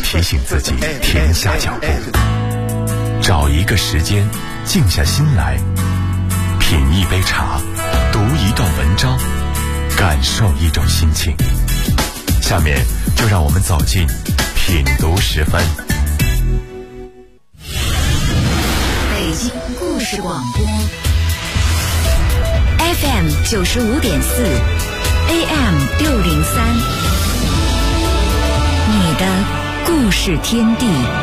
提醒自己停下脚步，找一个时间静下心来，品一杯茶，读一段文章，感受一种心情。下面就让我们走进品读10分。 北京故事广播 FM 95.4 AM 603，你的故事天地。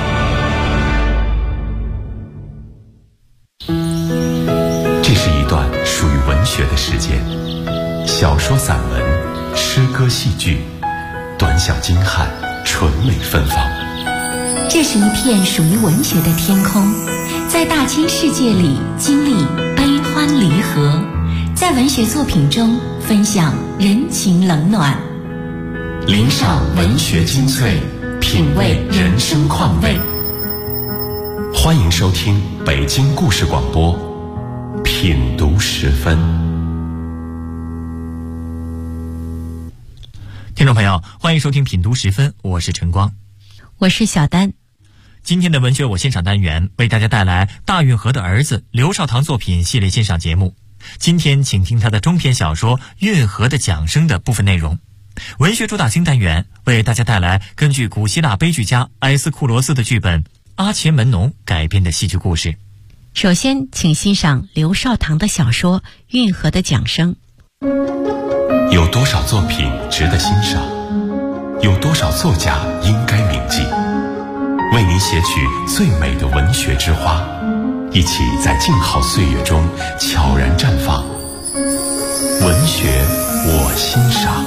这是一段属于文学的时间，小说、散文、诗歌、戏剧，短小精悍，纯美芬芳。 这是一片属于文学的天空，在大千世界里经历悲欢离合，在文学作品中分享人情冷暖， 聆赏文学精粹，品味人生况味。欢迎收听北京故事广播品读10分。 听众朋友，欢迎收听品读10分，我是陈光， 我是小丹。 今天的文学我欣赏单元为大家带来大运河的儿子刘少棠作品系列欣赏节目。今天请听他的中篇小说《运河的桨声》的部分内容。文学主打新单元为大家带来根据古希腊悲剧家埃斯库罗斯的剧本《阿伽门农》改编的戏剧故事。 首先请欣赏刘少棠的小说《运河的桨声》。 有多少作品值得欣赏？有多少作家应该铭记？为您写取最美的文学之花，一起在静好岁月中悄然绽放。文学我欣赏。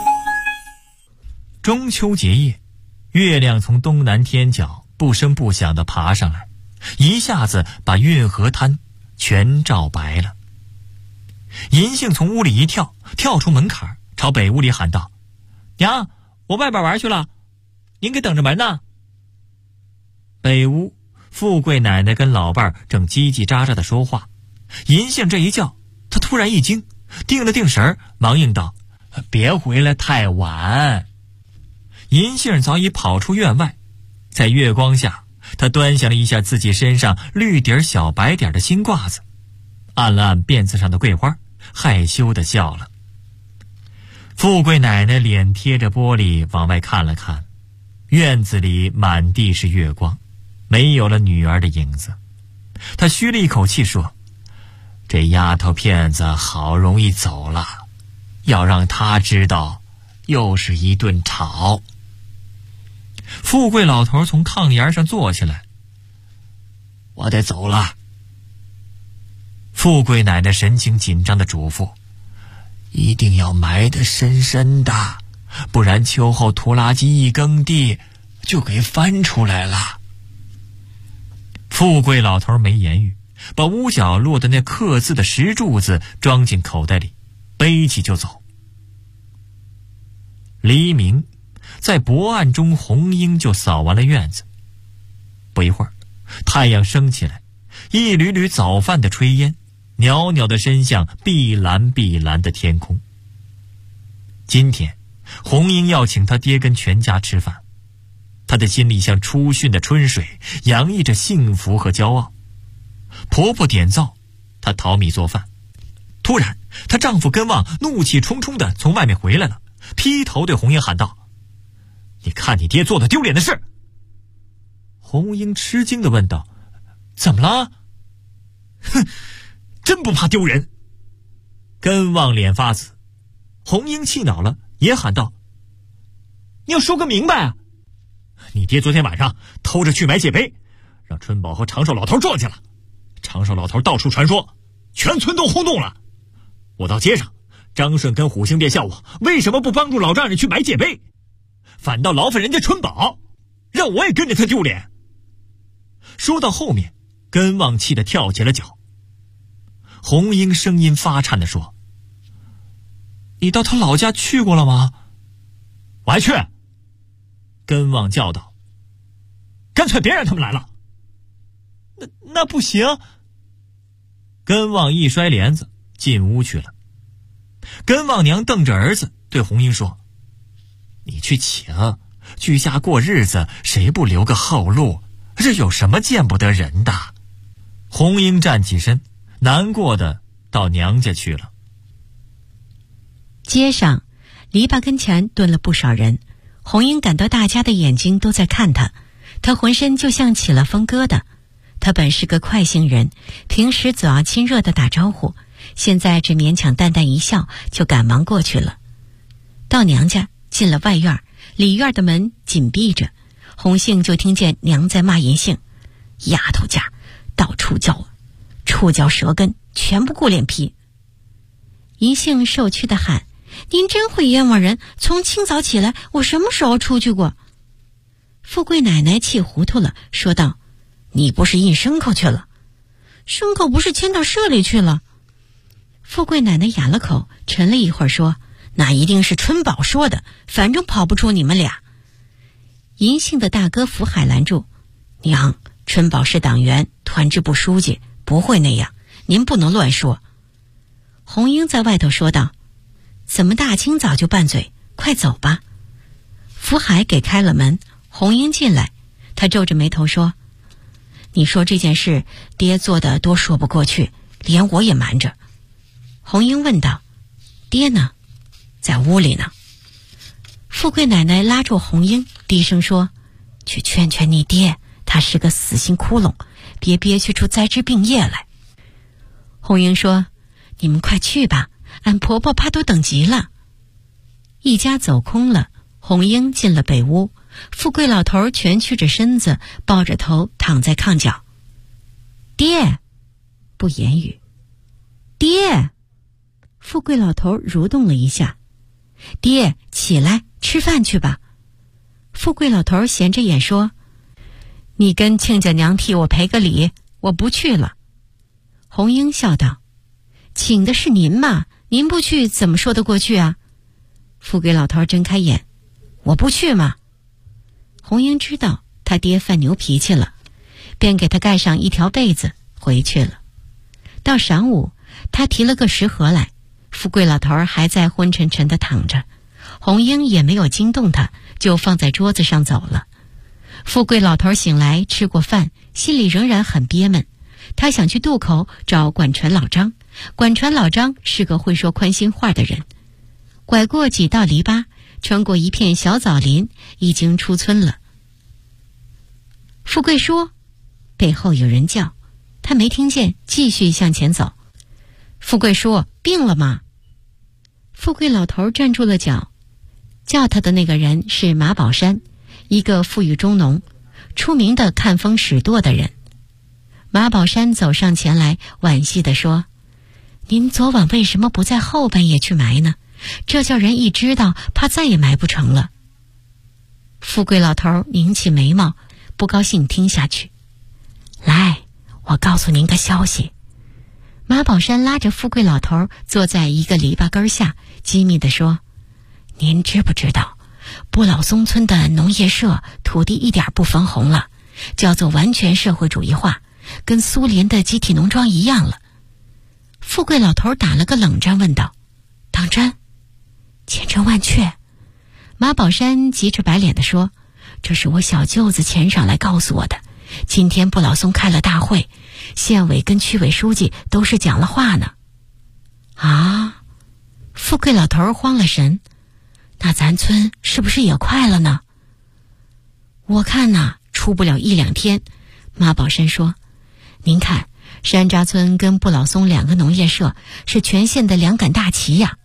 中秋节夜，月亮从东南天角不声不响地爬上来，一下子把运河滩全照白了。银杏从屋里一跳出门槛，朝北屋里喊道：“娘，我外边玩去了，您给等着门呢。”北屋，富贵奶奶跟老伴儿正叽叽喳喳地说话。银杏这一叫，他突然一惊，定了定神儿，忙应道：“别回来太晚。”银杏早已跑出院外，在月光下，他端详了一下自己身上绿底小白点的新褂子，按了按辫子上的桂花，害羞地笑了。富贵奶奶脸贴着玻璃往外看了看，院子里满地是月光，没有了女儿的影子。她吁了一口气说：“这丫头片子好容易走了，要让她知道，又是一顿吵。”富贵老头从炕沿上坐起来：“我得走了。”富贵奶奶神情紧张地嘱咐：“一定要埋得深深的，不然秋后拖拉机一耕地就给翻出来了。”富贵老头没言语，把屋角落的那刻字的石柱子装进口袋里，背起就走。黎明，在薄暗中，红英就扫完了院子。不一会儿，太阳升起来，一缕缕早饭的炊烟袅袅地伸向碧蓝碧蓝的天空。今天红英要请他爹跟全家吃饭，她的心里像初沁的春水，洋溢着幸福和骄傲。婆婆点灶，她淘米做饭。突然她丈夫根望怒气冲冲地从外面回来了，劈头对红英喊道：“你看你爹做的丢脸的事！”红英吃惊地问道：“怎么了？”“哼，真不怕丢人！”根望脸发紫。红英气恼了，也喊道：“你要说个明白啊！你爹昨天晚上偷着去买界杯，让春宝和长寿老头撞见了。长寿老头到处传说，全村都轰动了。我到街上，张顺跟虎星便笑我为什么不帮助老丈人去买界杯，反倒劳烦人家春宝，让我也跟着他丢脸。”说到后面，根望气得跳起了脚。红英声音发颤地说：“你到他老家去过了吗？”“我还去。”根望叫道：“干脆别让他们来了。”“那不行。”根望一摔帘子进屋去了。根望娘瞪着儿子对红英说：“你去请， 居家过日子，谁不留个后路？这有什么见不得人的？红英站起身，难过的到娘家去了。 街上，篱笆跟前蹲了不少人。红英感到大家的眼睛都在看她，她浑身就像起了风疙瘩。她本是个快性人，平时总要亲热的打招呼，现在只勉强淡淡一笑，就赶忙过去了。到娘家，进了外院，里院的门紧闭着，红杏就听见娘在骂银杏：“丫头家，到处叫，触角舌根，全不顾脸皮。”银杏受屈地喊：“您真会冤枉人！从清早起来，我什么时候出去过？”富贵奶奶气糊涂了，说道：“你不是印牲口去了？牲口不是牵到社里去了？”富贵奶奶哑了口，沉了一会儿说：“那一定是春宝说的，反正跑不出你们俩。”银杏的大哥福海拦住：“娘，春宝是党员，团支部书记，不会那样，您不能乱说。”红英在外头说道：“怎么大清早就拌嘴？快走吧。”福海给开了门，红英进来，他皱着眉头说：“你说这件事，爹做的多说不过去，连我也瞒着。”红英问道：“爹呢？”“在屋里呢。”富贵奶奶拉住红英，低声说：“去劝劝你爹，他是个死心窟窿，别憋屈出灾之病业来。”红英说：“你们快去吧，俺婆婆怕都等急了。”一家走空了，红英进了北屋，富贵老头蜷曲着身子，抱着头躺在炕角。“爹！”不言语。“爹！”富贵老头蠕动了一下。“爹，起来，吃饭去吧。”富贵老头闲着眼说：“你跟亲家娘替我赔个礼，我不去了。”红英笑道：“请的是您嘛，您不去怎么说得过去啊？”富贵老头睁开眼：“我不去嘛。”红英知道他爹犯牛脾气了，便给他盖上一条被子回去了。到晌午，他提了个食盒来，富贵老头还在昏沉沉地躺着，红英也没有惊动他，就放在桌子上走了。富贵老头醒来吃过饭，心里仍然很憋闷，他想去渡口找管船老张。管船老张是个会说宽心话的人。拐过几道篱笆，穿过一片小枣林，已经出村了。富贵说：“背后有人叫。”他没听见，继续向前走。富贵说：“病了吗？”富贵老头站住了脚。叫他的那个人是马宝山，一个富裕中农，出名的看风使舵的人。马宝山走上前来，惋惜地说：“您昨晚为什么不在后半夜去埋呢？这叫人一知道，怕再也埋不成了。”富贵老头拧起眉毛，不高兴听下去。“来，我告诉您个消息。”马宝山拉着富贵老头坐在一个篱笆根下，机密地说：“您知不知道，不老松村的农业社土地一点不分红了，叫做完全社会主义化，跟苏联的集体农庄一样了。”富贵老头打了个冷战，问道：“当真？”“千真万确。”马宝山急着白脸地说：“这是我小舅子前晌来告诉我的。今天不老松开了大会，县委跟区委书记都是讲了话呢。”“啊！”富贵老头慌了神，“那咱村是不是也快了呢？”“我看呐，出不了一两天。”马宝山说：“您看，山楂村跟不老松两个农业社是全县的两杆大旗呀。”“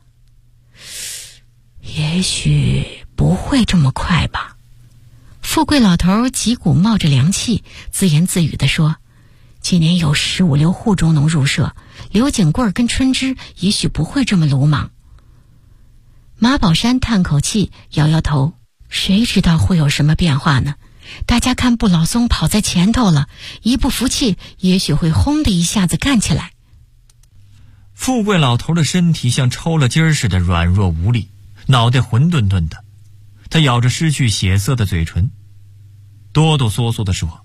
也许不会这么快吧。”富贵老头脊骨冒着凉气，自言自语地说：“今年有15、16户中农入社，刘景贵跟春枝也许不会这么鲁莽。”马宝山叹口气，摇摇头：“谁知道会有什么变化呢？大家看不老松跑在前头了，一不服气，也许会轰的一下子干起来。” 富贵老头的身体像抽了筋儿似的软弱无力，脑袋混沌沌的，他咬着失去血色的嘴唇，哆哆嗦嗦地说：“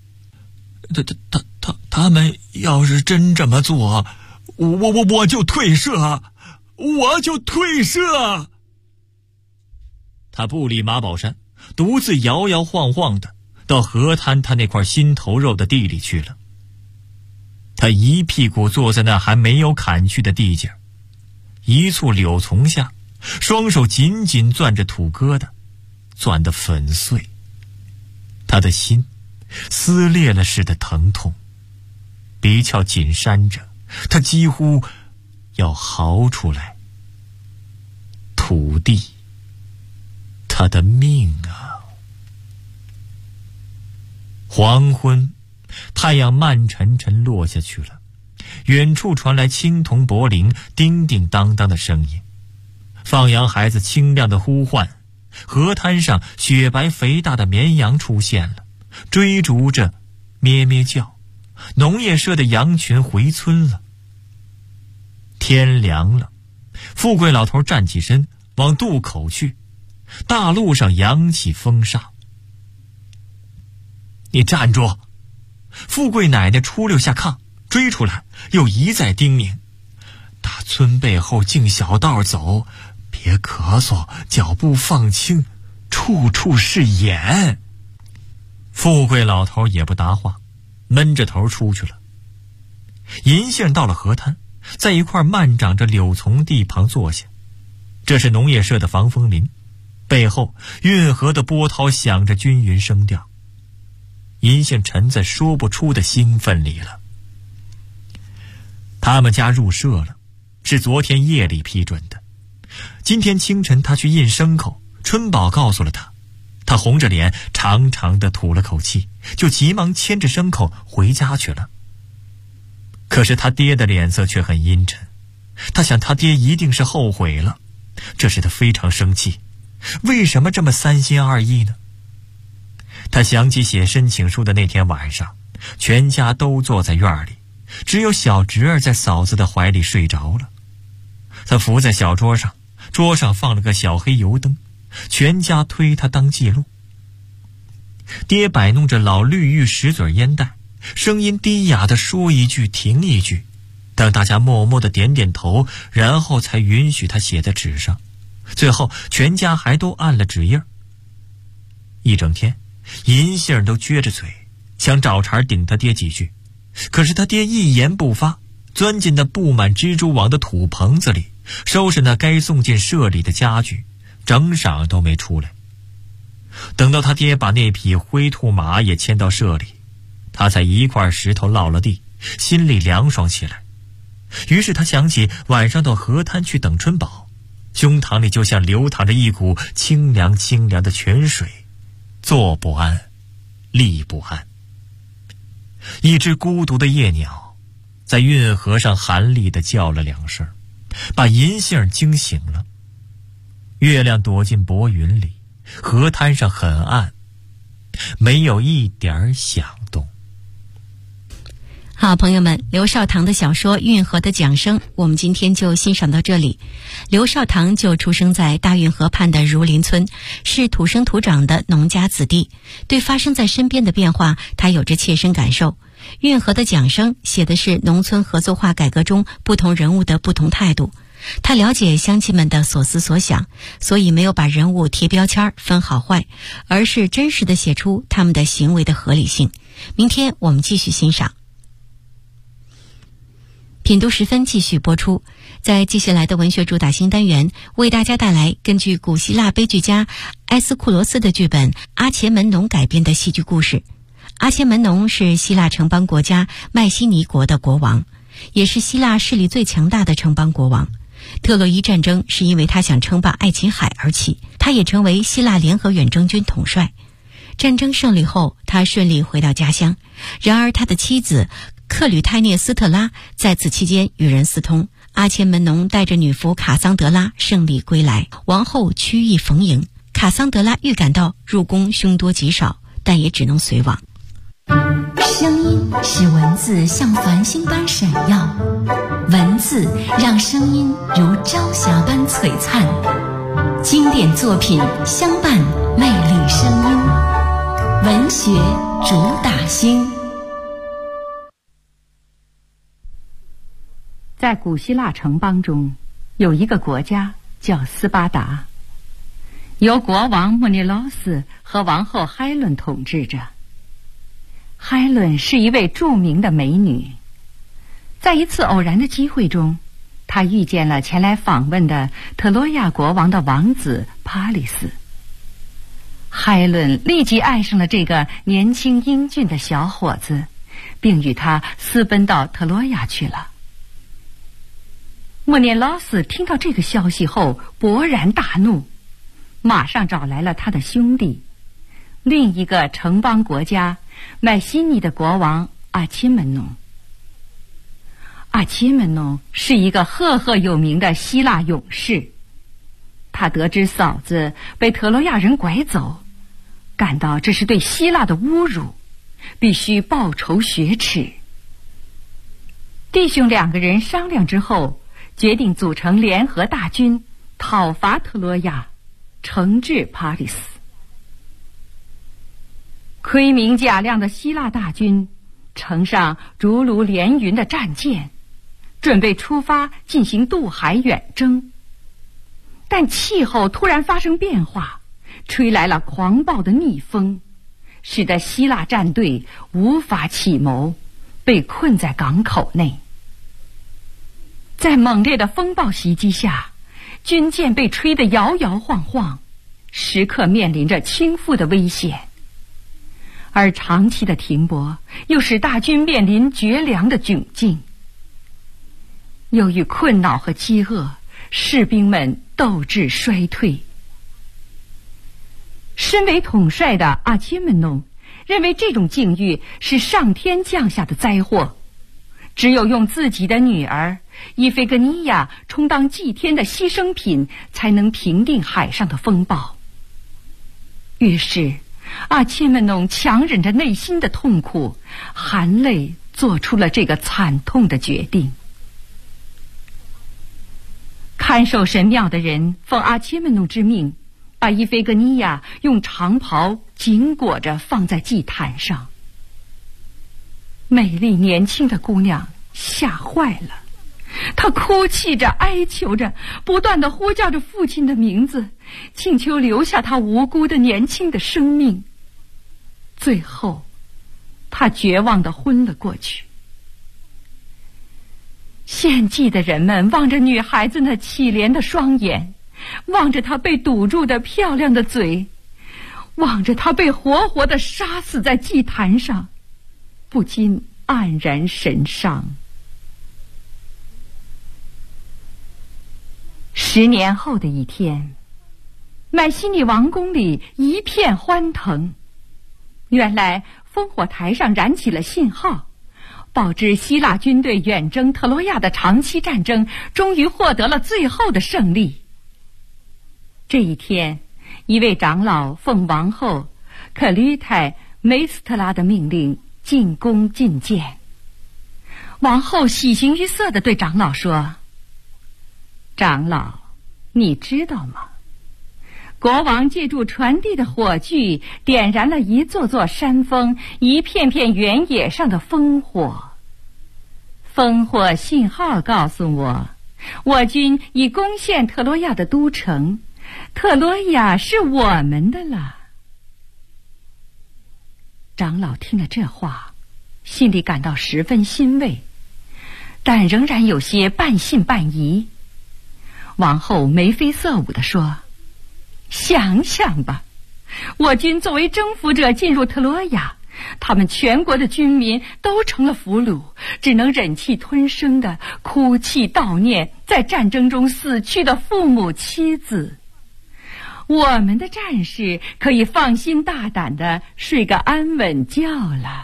他们要是真这么做，我就退社，我就退社。”他不理马宝山， 独自摇摇晃晃的到河滩他那块心头肉的地里去了。他一屁股坐在那还没有砍去的地界，一簇柳丛下，双手紧紧攥着土疙瘩，攥得粉碎。他的心撕裂了似的疼痛，鼻窍紧扇着，他几乎要嚎出来。土地，他的命啊！黄昏，太阳慢沉沉落下去了，远处传来青铜柏林叮叮当当的声音，放羊孩子清亮的呼唤，河滩上雪白肥大的绵羊出现了，追逐着咩咩叫，农业社的羊群回村了。天凉了，富贵老头站起身往渡口去，大路上扬起风沙。你站住！富贵奶奶出溜下炕，追出来，又一再叮咛：打村背后径小道走，别咳嗽，脚步放轻，处处是眼。富贵老头也不答话，闷着头出去了。银杏到了河滩，在一块漫长着柳丛地旁坐下。这是农业社的防风林，背后运河的波涛响着均匀声调。银杏沉在说不出的兴奋里了。他们家入社了，是昨天夜里批准的。今天清晨他去印牲口，春宝告诉了他。他红着脸长长的吐了口气，就急忙牵着牲口回家去了。可是他爹的脸色却很阴沉，他想他爹一定是后悔了，这使他非常生气。为什么这么三心二意呢？他想起写申请书的那天晚上，全家都坐在院里，只有小侄儿在嫂子的怀里睡着了。他伏在小桌上，桌上放了个小黑油灯，全家推他当记录。爹摆弄着老绿玉石嘴烟袋，声音低哑地说一句停一句，等大家默默地点点头，然后才允许他写在纸上。最后全家还都按了纸印。一整天银杏都撅着嘴，想找茬顶他爹几句，可是他爹一言不发，钻进那布满蜘蛛网的土棚子里，收拾那该送进社里的家具，整晌都没出来。等到他爹把那匹灰兔马也牵到社里，他才一块石头落了地，心里凉爽起来。于是他想起晚上到河滩去等春宝，胸膛里就像流淌着一股清凉清凉的泉水，坐不安，立不安。一只孤独的夜鸟在运河上寒厉地叫了两声，把银杏惊醒了。月亮躲进薄云里，河滩上很暗，没有一点响动。 好，朋友们，刘少棠的小说《运河的桨声》我们今天就欣赏到这里。刘少棠就出生在大运河畔的儒林村，是土生土长的农家子弟，对发生在身边的变化他有着切身感受。《运河的桨声》写的是农村合作化改革中不同人物的不同态度，他了解乡亲们的所思所想，所以没有把人物贴标签分好坏，而是真实地写出他们的行为的合理性。明天我们继续欣赏。品读时分继续播出，在接下来的文学主打新单元，为大家带来根据古希腊悲剧家埃斯库罗斯的剧本《阿伽门农》改编的戏剧故事。阿伽门农是希腊城邦国家迈锡尼国的国王，也是希腊势力最强大的城邦国王。特洛伊战争是因为他想称霸爱琴海而起，他也成为希腊联合远征军统帅。战争胜利后，他顺利回到家乡，然而他的妻子克吕泰涅斯特拉在此期间与人私通，阿伽门农带着女仆卡桑德拉胜利归来，王后曲意逢迎。卡桑德拉预感到入宫凶多吉少，但也只能随往。 声音使文字像繁星般闪耀，文字让声音如朝霞般璀璨。经典作品相伴，魅力声音，文学主打星。 在古希腊城邦中，有一个国家叫斯巴达。 由国王莫涅劳斯和王后海伦统治着。海伦是一位著名的美女，在一次偶然的机会中，她遇见了前来访问的特洛亚国王的王子帕里斯。海伦立即爱上了这个年轻英俊的小伙子，并与他私奔到特洛亚去了。莫涅劳斯听到这个消息后勃然大怒，马上找来了他的兄弟，另一个城邦国家麦西尼的国王阿切门农。阿切门农是一个赫赫有名的希腊勇士，他得知嫂子被特洛亚人拐走，感到这是对希腊的侮辱，必须报仇雪耻。弟兄两个人商量之后，决定组成联合大军，讨伐特洛亚，惩治帕里斯。盔明甲亮的希腊大军乘上竹炉连云的战舰，准备出发进行渡海远征。但气候突然发生变化，吹来了狂暴的逆风，使得希腊战队无法起谋，被困在港口内。在猛烈的风暴袭击下，军舰被吹得摇摇晃晃，时刻面临着倾覆的危险。而长期的停泊又使大军面临绝粮的窘境。由于困恼和饥饿，士兵们斗志衰退。身为统帅的阿切门农认为这种境遇是上天降下的灾祸，只有用自己的女儿伊菲格尼亚充当祭天的牺牲品，才能平定海上的风暴。于是阿切门农强忍着内心的痛苦，含泪做出了这个惨痛的决定。看守神庙的人奉阿切门农之命，把伊菲格尼亚用长袍紧裹着放在祭坛上。美丽年轻的姑娘吓坏了，她哭泣着哀求着，不断地呼叫着父亲的名字，请求留下她无辜的年轻的生命。最后她绝望地昏了过去。献祭的人们望着女孩子那凄怜的双眼，望着她被堵住的漂亮的嘴，望着她被活活地杀死在祭坛上，不禁黯然神伤。10年后的一天，麦西尼王宫里一片欢腾。原来烽火台上燃起了信号，报知希腊军队远征特洛亚的长期战争终于获得了最后的胜利。这一天，一位长老奉王后克吕泰梅斯特拉的命令进宫觐见。王后喜形于色地对长老说：长老，你知道吗？国王借助传递的火炬，点燃了一座座山峰，一片片原野上的烽火。烽火信号告诉我，我军已攻陷特洛亚的都城，特洛亚是我们的了。长老听了这话，心里感到十分欣慰，但仍然有些半信半疑。王后眉飞色舞地说：想想吧，我军作为征服者进入特洛亚，他们全国的军民都成了俘虏，只能忍气吞声地哭泣悼念在战争中死去的父母妻子。我们的战士可以放心大胆地睡个安稳觉了。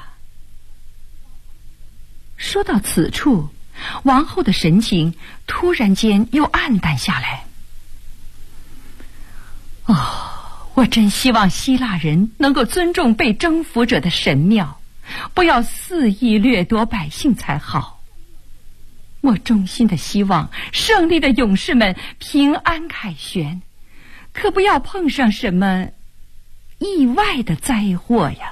说到此处，王后的神情突然间又暗淡下来。我真希望希腊人能够尊重被征服者的神庙，不要肆意掠夺百姓才好。我衷心的希望胜利的勇士们平安凯旋，可不要碰上什么意外的灾祸呀。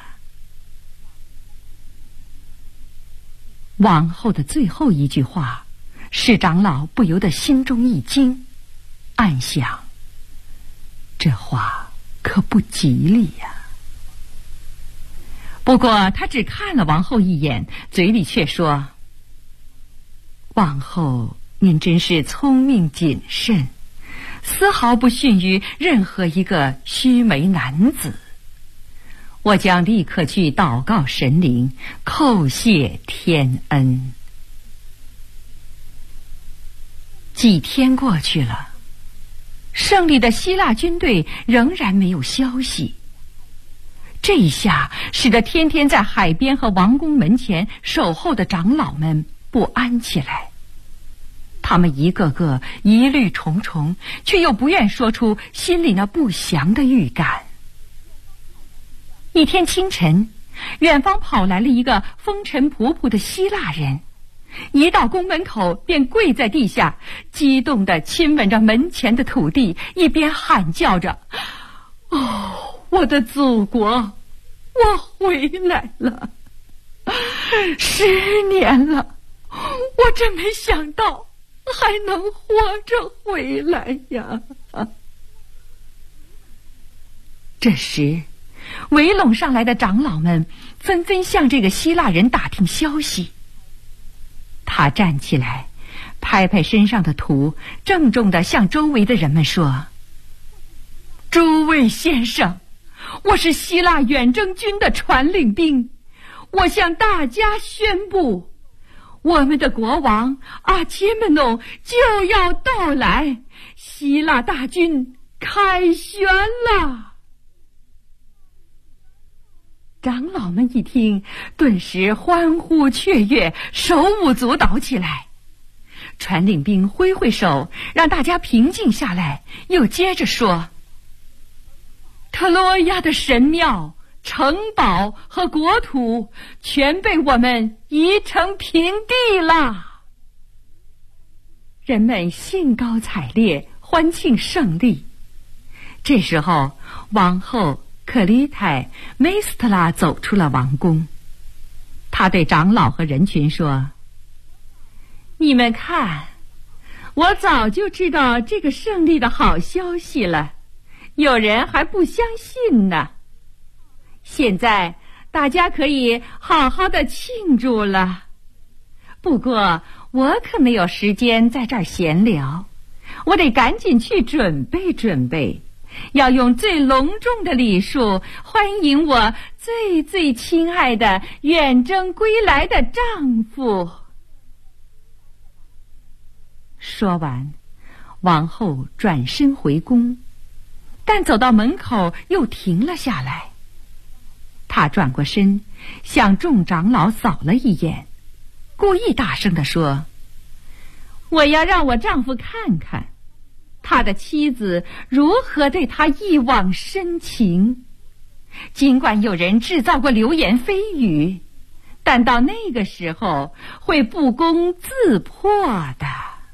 王后的最后一句话使长老不由得心中一惊，暗想，这话可不吉利呀。不过他只看了王后一眼，嘴里却说：“王后，您真是聪明谨慎，丝毫不逊于任何一个须眉男子。我将立刻去祷告神灵，叩谢天恩。”几天过去了，胜利的希腊军队仍然没有消息。这一下使得天天在海边和王宫门前守候的长老们不安起来。他们一个个疑虑重重，却又不愿说出心里那不祥的预感。一天清晨，远方跑来了一个风尘仆仆的希腊人，一到宫门口便跪在地下，激动地亲吻着门前的土地，一边喊叫着：“哦，我的祖国，我回来了！10年了，我真没想到还能活着回来呀！”这时，围拢上来的长老们纷纷向这个希腊人打听消息。他站起来，拍拍身上的土，郑重地向周围的人们说：“诸位先生，我是希腊远征军的传令兵，我向大家宣布，我们的国王阿伽门农就要到来，希腊大军凯旋了。”长老们一听，顿时欢呼雀跃，手舞足蹈起来。传令兵挥挥手，让大家平静下来，又接着说：“特洛亚的神庙、城堡和国土全被我们夷成平地了。”人们兴高采烈，欢庆胜利。这时候，王后克丽泰梅斯特拉走出了王宫。他对长老和人群说：“你们看，我早就知道这个胜利的好消息了，有人还不相信呢。现在大家可以好好的庆祝了。不过我可没有时间在这儿闲聊，我得赶紧去准备准备，要用最隆重的礼数欢迎我最最亲爱的远征归来的丈夫。”说完，王后转身回宫，但走到门口又停了下来。她转过身，向众长老扫了一眼，故意大声地说：“我要让我丈夫看看他的妻子如何对他一往深情。尽管有人制造过流言蜚语，但到那个时候会不攻自破的。”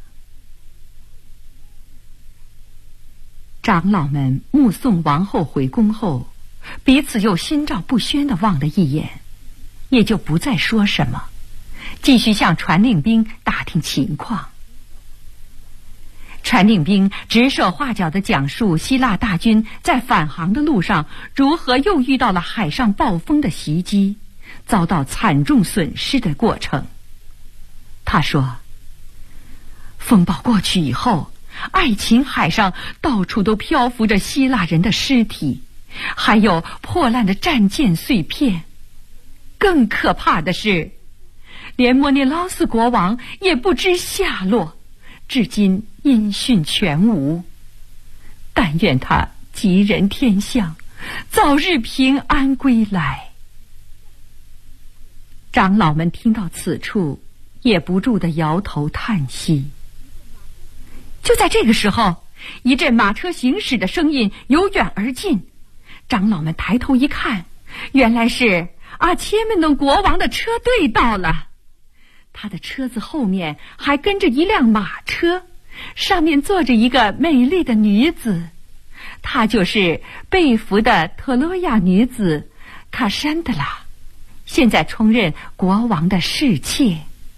长老们目送王后回宫后，彼此又心照不宣地望了一眼，也就不再说什么，继续向传令兵打听情况。传令兵指手画脚地讲述希腊大军在返航的路上如何又遇到了海上暴风的袭击，遭到惨重损失的过程。他说，风暴过去以后，爱琴海上到处都漂浮着希腊人的尸体，还有破烂的战舰碎片。更可怕的是，连莫涅劳斯国王也不知下落，至今音讯全无。但愿他吉人天相，早日平安归来。长老们听到此处，也不住地摇头叹息。就在这个时候，一阵马车行驶的声音由远而近。长老们抬头一看，原来是阿切门农国王的车队到了。他的车子后面还跟着一辆马车，上面坐着一个美丽的女子，她就是被俘的特洛亚女子卡珊德拉，现在充任国王的侍妾。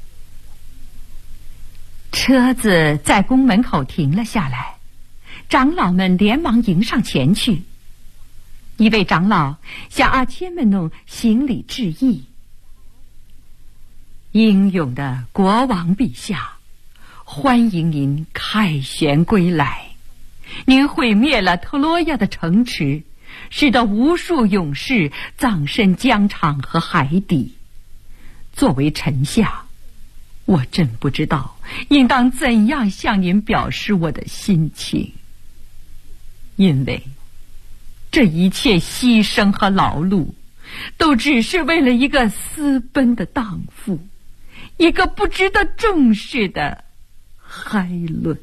车子在宫门口停了下来，长老们连忙迎上前去。 一位长老向阿切门农行礼致意。英勇的国王陛下，欢迎您凯旋归来。您毁灭了特洛亚的城池，使得无数勇士葬身疆场和海底。作为臣下，我真不知道应当怎样向您表示我的心情，因为这一切牺牲和劳碌都只是为了一个私奔的荡妇，一个不值得重视的海伦。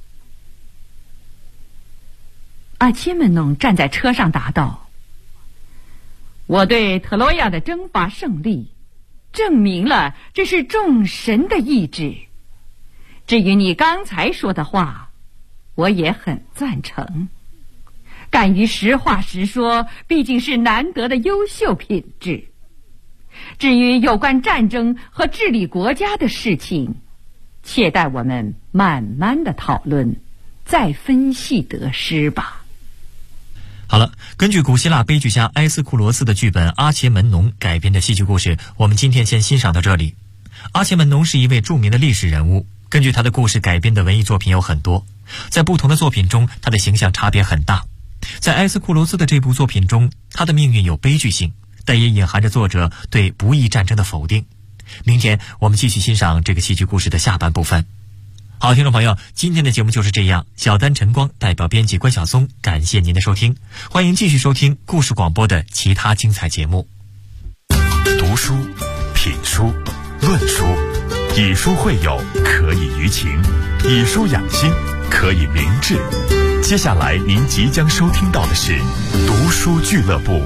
阿切门农站在车上答道：我对特洛亚的征伐胜利证明了这是众神的意志。至于你刚才说的话，我也很赞成。敢于实话实说毕竟是难得的优秀品质。至于有关战争和治理国家的事情，且待我们慢慢的讨论，再分析得失吧。 好了，根据古希腊悲剧家埃斯库罗斯的剧本《阿切门农》改编的戏剧故事，我们今天先欣赏到这里。阿切门农是一位著名的历史人物，根据他的故事改编的文艺作品有很多，在不同的作品中他的形象差别很大。在埃斯库罗斯的这部作品中，他的命运有悲剧性，但也隐含着作者对不义战争的否定。明天我们继续欣赏这个戏剧故事的下半部分。好，听众朋友，今天的节目就是这样。小丹晨光代表编辑关晓松，感谢您的收听，欢迎继续收听故事广播的其他精彩节目。 读书、品书、论书，以书会友，可以娱情；以书养心，可以明志。接下来您即将收听到的是读书俱乐部。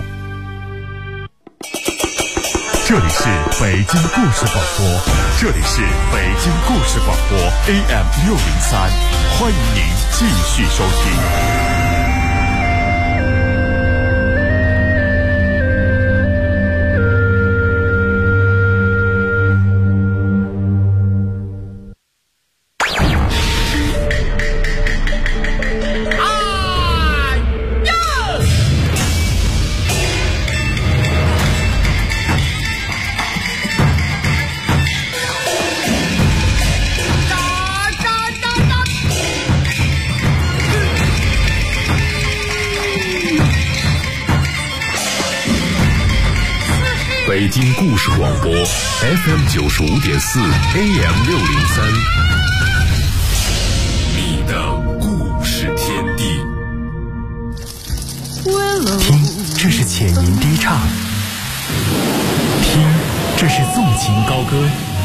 这里是北京故事广播，这里是北京故事广播 AM603，欢迎您继续收听。北京故事广播 FM95.4 AM603，你的故事天地。 听，这是浅吟低唱；听，这是纵情高歌；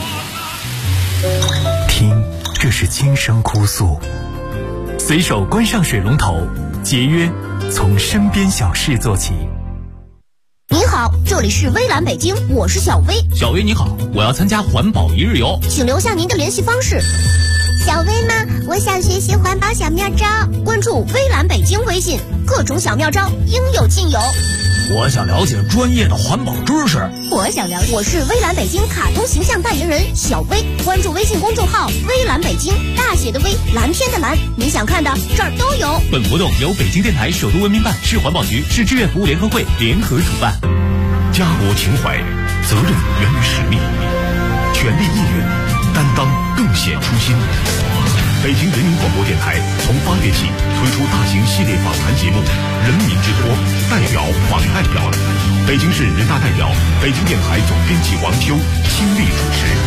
听，这是轻声哭诉。随手关上水龙头，节约从身边小事做起。 您好，这里是微蓝北京，我是小薇。 小薇你好，我要参加环保一日游， 请留下您的联系方式。 小薇吗？我想学习环保小妙招， 关注微蓝北京微信，各种小妙招应有尽有。 我想了解专业的环保知识。 我是微蓝北京卡通形象代言人小薇，关注微信公众号微蓝北京，大写的微，蓝天的蓝，你想看的这儿都有。 本活动由北京电台首都文明办、市环保局、市志愿服务联合会联合主办。 家国情怀，责任源于使命，权力意愿，担当更显初心。北京人民广播电台从8月起推出大型系列访谈节目《人民之托》，代表访代表。北京市人大代表、北京电台总编辑王秋亲